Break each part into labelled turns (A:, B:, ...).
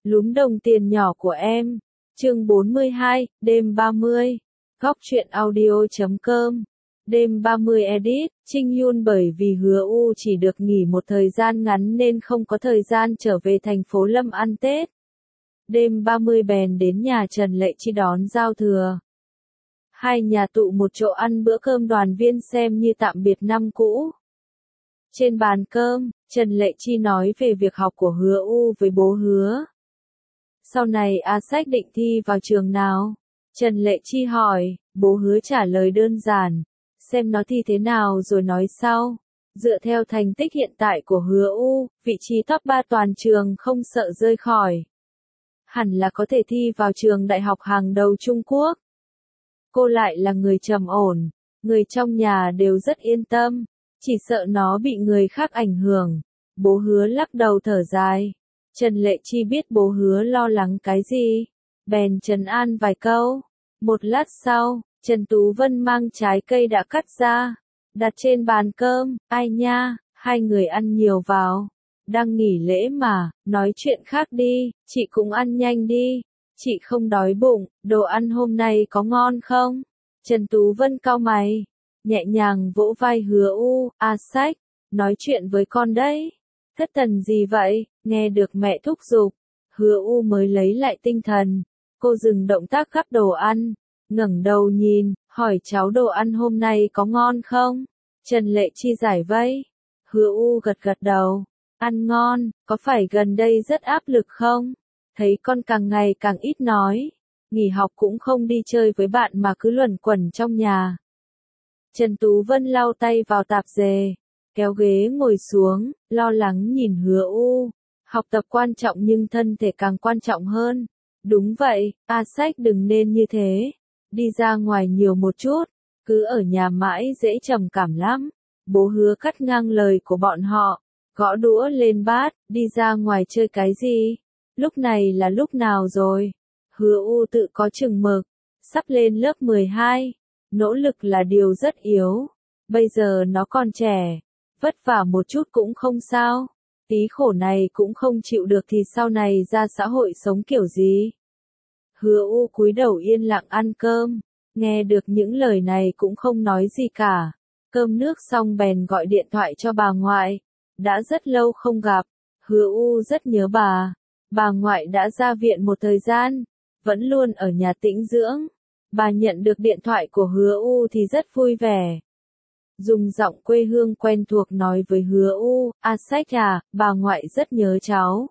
A: Lúm đồng tiền nhỏ của em. Chương 42, đêm 30. Góc truyện audio.com. Đêm 30 edit, Trinh Yun bởi vì Hứa U chỉ được nghỉ một thời gian ngắn nên không có thời gian trở về thành phố Lâm ăn Tết. Đêm 30 bèn đến nhà Trần Lệ Chi đón giao thừa. Hai nhà tụ một chỗ ăn bữa cơm đoàn viên xem như tạm biệt năm cũ. Trên bàn cơm, Trần Lệ Chi nói về việc học của Hứa U với bố Hứa. Sau này A Sách định thi vào trường nào? Trần Lệ Chi hỏi, bố Hứa trả lời đơn giản, xem nó thi thế nào rồi nói sau. Dựa theo thành tích hiện tại của Hứa U, vị trí top 3 toàn trường không sợ rơi khỏi. Hẳn là có thể thi vào trường đại học hàng đầu Trung Quốc. Cô lại là người trầm ổn, người trong nhà đều rất yên tâm, chỉ sợ nó bị người khác ảnh hưởng. Bố Hứa lắc đầu thở dài. Trần Lệ Chi biết bố Hứa lo lắng cái gì, bèn trấn an vài câu. Một lát sau, Trần Tú Vân mang trái cây đã cắt ra, đặt trên bàn cơm. Ai nha, hai người ăn nhiều vào. Đang nghỉ lễ mà, nói chuyện khác đi, chị cũng ăn nhanh đi. Chị không đói bụng, đồ ăn hôm nay có ngon không? Trần Tú Vân cau mày, nhẹ nhàng vỗ vai Hứa U. A Sách, nói chuyện với con đấy. Thất thần gì vậy? Nghe được mẹ thúc giục, Hứa U mới lấy lại tinh thần. Cô dừng động tác gắp đồ ăn, ngẩng đầu nhìn, hỏi cháu đồ ăn hôm nay có ngon không? Trần Lệ Chi giải vây. Hứa U gật gật đầu. Ăn ngon, có phải gần đây rất áp lực không? Thấy con càng ngày càng ít nói. Nghỉ học cũng không đi chơi với bạn mà cứ luẩn quẩn trong nhà. Trần Tú Vân lau tay vào tạp dề, kéo ghế ngồi xuống, lo lắng nhìn Hứa U. Học tập quan trọng nhưng thân thể càng quan trọng hơn. Đúng vậy, A Sách đừng nên như thế. Đi ra ngoài nhiều một chút, cứ ở nhà mãi dễ trầm cảm lắm. Bố Hứa cắt ngang lời của bọn họ, gõ đũa lên bát, đi ra ngoài chơi cái gì? Lúc này là lúc nào rồi? Hứa U tự có chừng mực, sắp lên lớp 12, nỗ lực là điều rất yếu. Bây giờ nó còn trẻ, vất vả một chút cũng không sao. Tí khổ này cũng không chịu được thì sau này ra xã hội sống kiểu gì? Hứa U cúi đầu yên lặng ăn cơm, nghe được những lời này cũng không nói gì cả. Cơm nước xong bèn gọi điện thoại cho bà ngoại. Đã rất lâu không gặp, Hứa U rất nhớ bà. Bà ngoại đã ra viện một thời gian, vẫn luôn ở nhà tĩnh dưỡng. Bà nhận được điện thoại của Hứa U thì rất vui vẻ. Dùng giọng quê hương quen thuộc nói với Hứa U, A Sách à, bà ngoại rất nhớ cháu.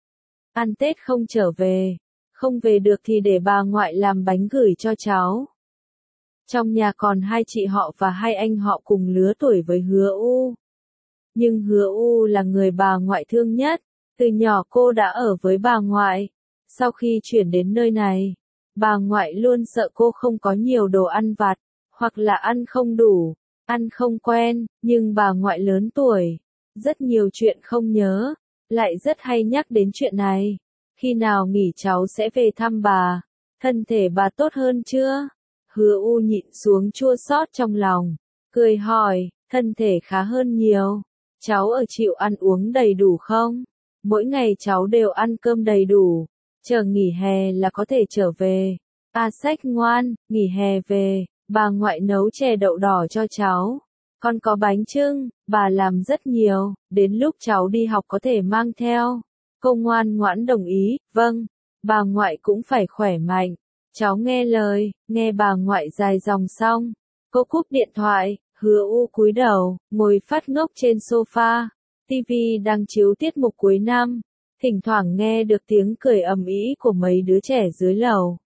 A: Ăn Tết không trở về, không về được thì để bà ngoại làm bánh gửi cho cháu. Trong nhà còn hai chị họ và hai anh họ cùng lứa tuổi với Hứa U. Nhưng Hứa U là người bà ngoại thương nhất, từ nhỏ cô đã ở với bà ngoại. Sau khi chuyển đến nơi này, bà ngoại luôn sợ cô không có nhiều đồ ăn vặt, hoặc là ăn không đủ, ăn không quen, nhưng bà ngoại lớn tuổi, rất nhiều chuyện không nhớ, lại rất hay nhắc đến chuyện này. Khi nào nghỉ cháu sẽ về thăm bà, thân thể bà tốt hơn chưa? Hứa U nhịn xuống chua xót trong lòng, cười hỏi, thân thể khá hơn nhiều, cháu ở chịu ăn uống đầy đủ không? Mỗi ngày cháu đều ăn cơm đầy đủ, chờ nghỉ hè là có thể trở về. A Sách ngoan, nghỉ hè về, bà ngoại nấu chè đậu đỏ cho cháu. Con có bánh chưng, bà làm rất nhiều, đến lúc cháu đi học có thể mang theo. Cô ngoan ngoãn đồng ý, vâng, bà ngoại cũng phải khỏe mạnh. Cháu nghe lời, nghe bà ngoại dài dòng xong. Cô cúp điện thoại, Hứa U cúi đầu, ngồi phát ngốc trên sofa. TV đang chiếu tiết mục cuối năm, thỉnh thoảng nghe được tiếng cười ầm ĩ của mấy đứa trẻ dưới lầu.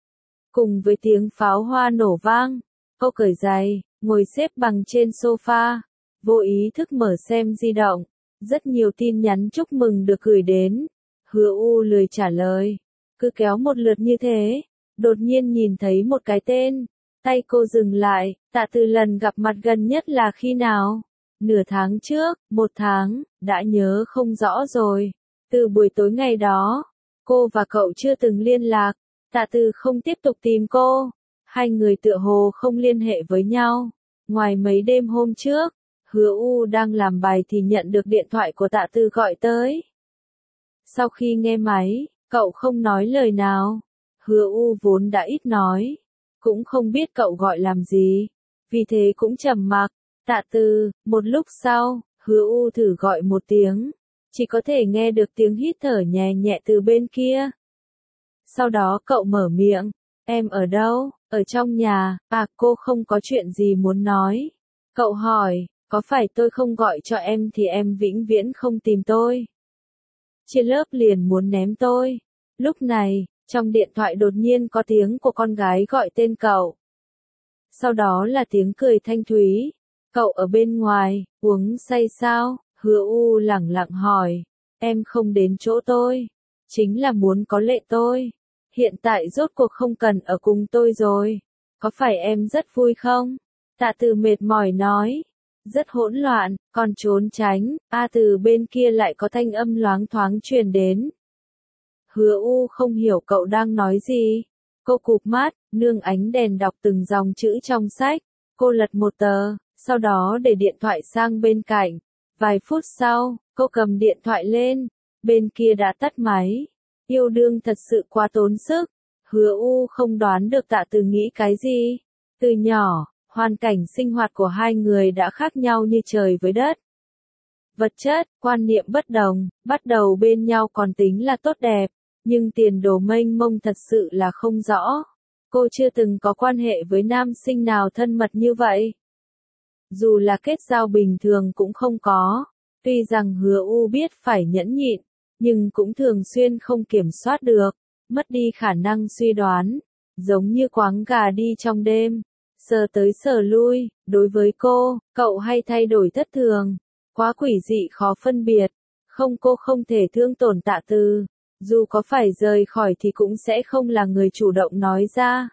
A: Cùng với tiếng pháo hoa nổ vang, cô cởi giày, ngồi xếp bằng trên sofa, vô ý thức mở xem di động. Rất nhiều tin nhắn chúc mừng được gửi đến. Hứa U lười trả lời, cứ kéo một lượt như thế. Đột nhiên nhìn thấy một cái tên, tay cô dừng lại. Tạ Từ lần gặp mặt gần nhất là khi nào? Nửa tháng trước, 1 tháng, đã nhớ không rõ rồi. Từ buổi tối ngày đó, cô và cậu chưa từng liên lạc. Tạ Từ không tiếp tục tìm cô. Hai người tựa hồ không liên hệ với nhau. Ngoài mấy đêm hôm trước, Hứa U đang làm bài thì nhận được điện thoại của Tạ Từ gọi tới. Sau khi nghe máy, Cậu không nói lời nào. Hứa U vốn đã ít nói, cũng không biết cậu gọi làm gì, vì thế cũng trầm mặc. Tạ Từ, một lúc sau, Hứa U thử gọi một tiếng, chỉ có thể nghe được tiếng hít thở nhẹ nhẹ từ bên kia. Sau đó cậu mở miệng, em ở đâu? Ở trong nhà. À, cô không có chuyện gì muốn nói. Cậu hỏi, có phải tôi không gọi cho em thì em vĩnh viễn không tìm tôi? Chia lớp liền muốn ném tôi. Lúc này, trong điện thoại đột nhiên có tiếng của con gái gọi tên cậu. Sau đó là tiếng cười thanh thúy. Cậu ở bên ngoài, uống say sao? Hứa U lẳng lặng hỏi. Em không đến chỗ tôi. Chính là muốn có lệ tôi. Hiện tại rốt cuộc không cần ở cùng tôi rồi. Có phải em rất vui không? Tạ Từ mệt mỏi nói. Rất hỗn loạn, còn trốn tránh. A từ bên kia lại có thanh âm loáng thoáng truyền đến. Hứa U không hiểu cậu đang nói gì. Cô cụp mắt, nương ánh đèn đọc từng dòng chữ trong sách. Cô lật một tờ, sau đó để điện thoại sang bên cạnh. Vài phút sau, cô cầm điện thoại lên. Bên kia đã tắt máy. Yêu đương thật sự quá tốn sức. Hứa U không đoán được Tạ Từ nghĩ cái gì. Từ nhỏ, hoàn cảnh sinh hoạt của hai người đã khác nhau như trời với đất. Vật chất, quan niệm bất đồng, bắt đầu bên nhau còn tính là tốt đẹp, nhưng tiền đồ mênh mông thật sự là không rõ. Cô chưa từng có quan hệ với nam sinh nào thân mật như vậy. Dù là kết giao bình thường cũng không có. Tuy rằng Hứa U biết phải nhẫn nhịn, nhưng cũng thường xuyên không kiểm soát được, mất đi khả năng suy đoán, giống như quáng gà đi trong đêm, sờ tới sờ lui. Đối với cô, cậu hay thay đổi thất thường, quá quỷ dị khó phân biệt. Không, cô không thể thương tổn Tạ Từ, dù có phải rời khỏi thì cũng sẽ không là người chủ động nói ra.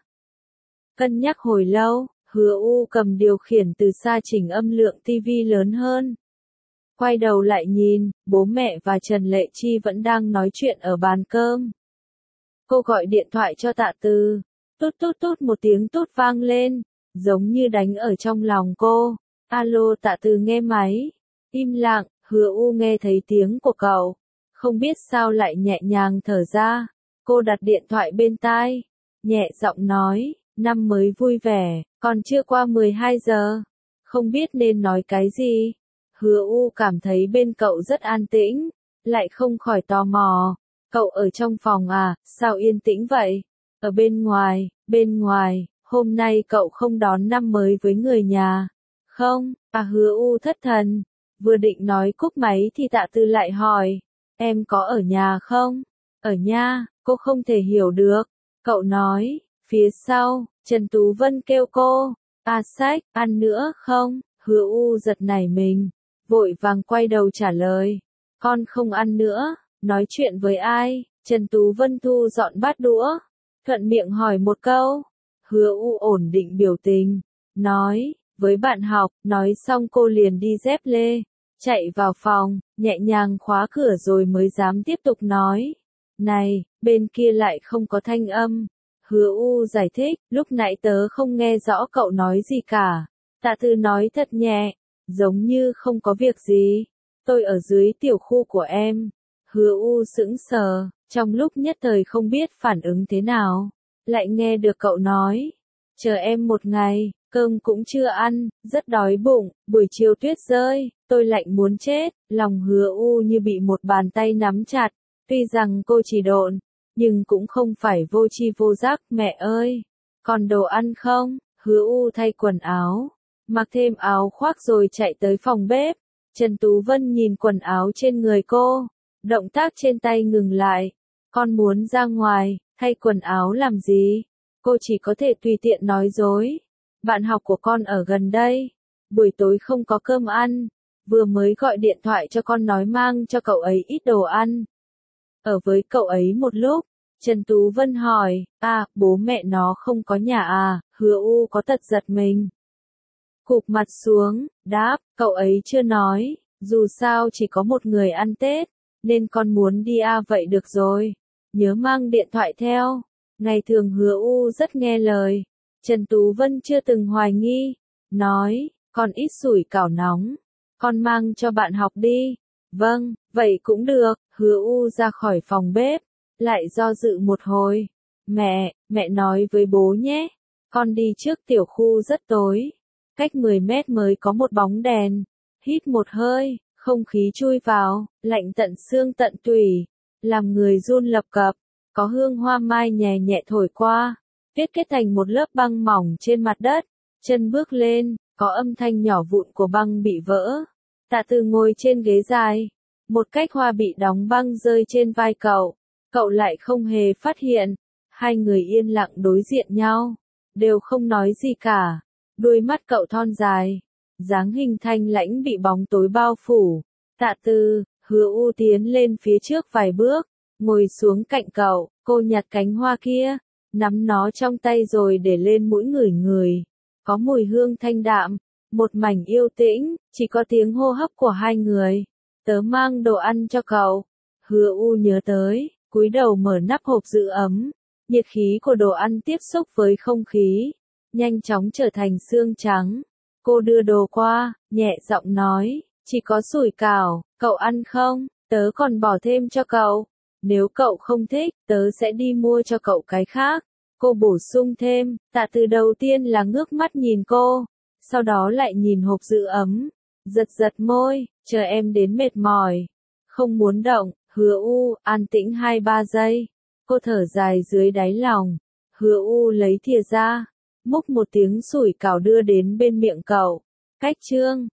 A: Cân nhắc hồi lâu, Hứa U cầm điều khiển từ xa chỉnh âm lượng tivi lớn hơn. Quay đầu lại nhìn, bố mẹ và Trần Lệ Chi vẫn đang nói chuyện ở bàn cơm. Cô gọi điện thoại cho Tạ Từ. Tút tút tút một tiếng tút vang lên, giống như đánh ở trong lòng cô. Alo, Tạ Từ nghe máy. Im lặng, Hứa U nghe thấy tiếng của cậu. Không biết sao lại nhẹ nhàng thở ra. Cô đặt điện thoại bên tai, nhẹ giọng nói, năm mới vui vẻ, còn chưa qua 12 giờ. Không biết nên nói cái gì. Hứa U cảm thấy bên cậu rất an tĩnh, lại không khỏi tò mò. Cậu ở trong phòng à, sao yên tĩnh vậy? Ở bên ngoài, hôm nay cậu không đón năm mới với người nhà. Không, à Hứa U thất thần. Vừa định nói cúp máy thì Tạ Từ lại hỏi, em có ở nhà không? Ở nhà, cô không thể hiểu được. Cậu nói, phía sau, Trần Tú Vân kêu cô, à sách, ăn nữa không? Hứa U giật nảy mình, vội vàng quay đầu trả lời, con không ăn nữa. Nói chuyện với ai? Trần Tú Vân thu dọn bát đũa, thuận miệng hỏi một câu. Hứa U ổn định biểu tình, nói, với bạn học. Nói xong cô liền đi dép lê, chạy vào phòng, nhẹ nhàng khóa cửa rồi mới dám tiếp tục nói. Này, bên kia lại không có thanh âm. Hứa U giải thích, lúc nãy tớ không nghe rõ cậu nói gì cả. Tạ Từ nói thật nhẹ, giống như không có việc gì. Tôi ở dưới tiểu khu của em. Hứa U sững sờ, trong lúc nhất thời không biết phản ứng thế nào. Lại nghe được cậu nói, chờ em một ngày, cơm cũng chưa ăn, rất đói bụng, buổi chiều tuyết rơi, tôi lạnh muốn chết. Lòng Hứa U như bị một bàn tay nắm chặt. Tuy rằng cô chỉ độn, nhưng cũng không phải vô tri vô giác. Mẹ ơi, còn đồ ăn không? Hứa U thay quần áo, mặc thêm áo khoác rồi chạy tới phòng bếp. Trần Tú Vân nhìn quần áo trên người cô, động tác trên tay ngừng lại. Con muốn ra ngoài, thay quần áo làm gì? Cô chỉ có thể tùy tiện nói dối. Bạn học của con ở gần đây, buổi tối không có cơm ăn, vừa mới gọi điện thoại cho con nói mang cho cậu ấy ít đồ ăn. Ở với cậu ấy một lúc, Trần Tú Vân hỏi, à, bố mẹ nó không có nhà à? Hứa U có tật giật mình, cụp mặt xuống, đáp, cậu ấy chưa nói, dù sao chỉ có một người ăn Tết, nên con muốn đi à. Vậy được rồi, nhớ mang điện thoại theo. Ngày thường Hứa U rất nghe lời. Trần Tú Vân chưa từng hoài nghi, nói, con ít sủi cảo nóng, con mang cho bạn học đi. Vâng, vậy cũng được. Hứa U ra khỏi phòng bếp, lại do dự một hồi. Mẹ nói với bố nhé. Con đi trước tiểu khu rất tối. Cách 10 mét mới có một bóng đèn. Hít một hơi, không khí chui vào, lạnh tận xương tận tủy. Làm người run lập cập. Có hương hoa mai nhẹ nhẹ thổi qua. Viết kết thành một lớp băng mỏng trên mặt đất. Chân bước lên, có âm thanh nhỏ vụn của băng bị vỡ. Tạ Từ ngồi trên ghế dài. Một cách hoa bị đóng băng rơi trên vai cậu. Cậu lại không hề phát hiện. Hai người yên lặng đối diện nhau. Đều không nói gì cả. Đuôi mắt cậu thon dài. Dáng hình thanh lãnh bị bóng tối bao phủ. Tạ Từ, Hứa U tiến lên phía trước vài bước. Ngồi xuống cạnh cậu, cô nhặt cánh hoa kia. Nắm nó trong tay rồi để lên mũi ngửi ngửi. Có mùi hương thanh đạm. Một mảnh yêu tĩnh, chỉ có tiếng hô hấp của hai người. Tớ mang đồ ăn cho cậu. Hứa U nhớ tới, cúi đầu mở nắp hộp giữ ấm. Nhiệt khí của đồ ăn tiếp xúc với không khí, nhanh chóng trở thành xương trắng. Cô đưa đồ qua, nhẹ giọng nói, chỉ có sủi cảo, cậu ăn không? Tớ còn bỏ thêm cho cậu. Nếu cậu không thích, tớ sẽ đi mua cho cậu cái khác. Cô bổ sung thêm. Tạ Từ đầu tiên là ngước mắt nhìn cô, sau đó lại nhìn hộp giữ ấm. Giật môi, chờ em đến mệt mỏi. Không muốn động. Hứa U, an tĩnh 2-3 giây. Cô thở dài dưới đáy lòng. Hứa U lấy thìa ra, múc một tiếng sủi cảo đưa đến bên miệng cậu. Cách chương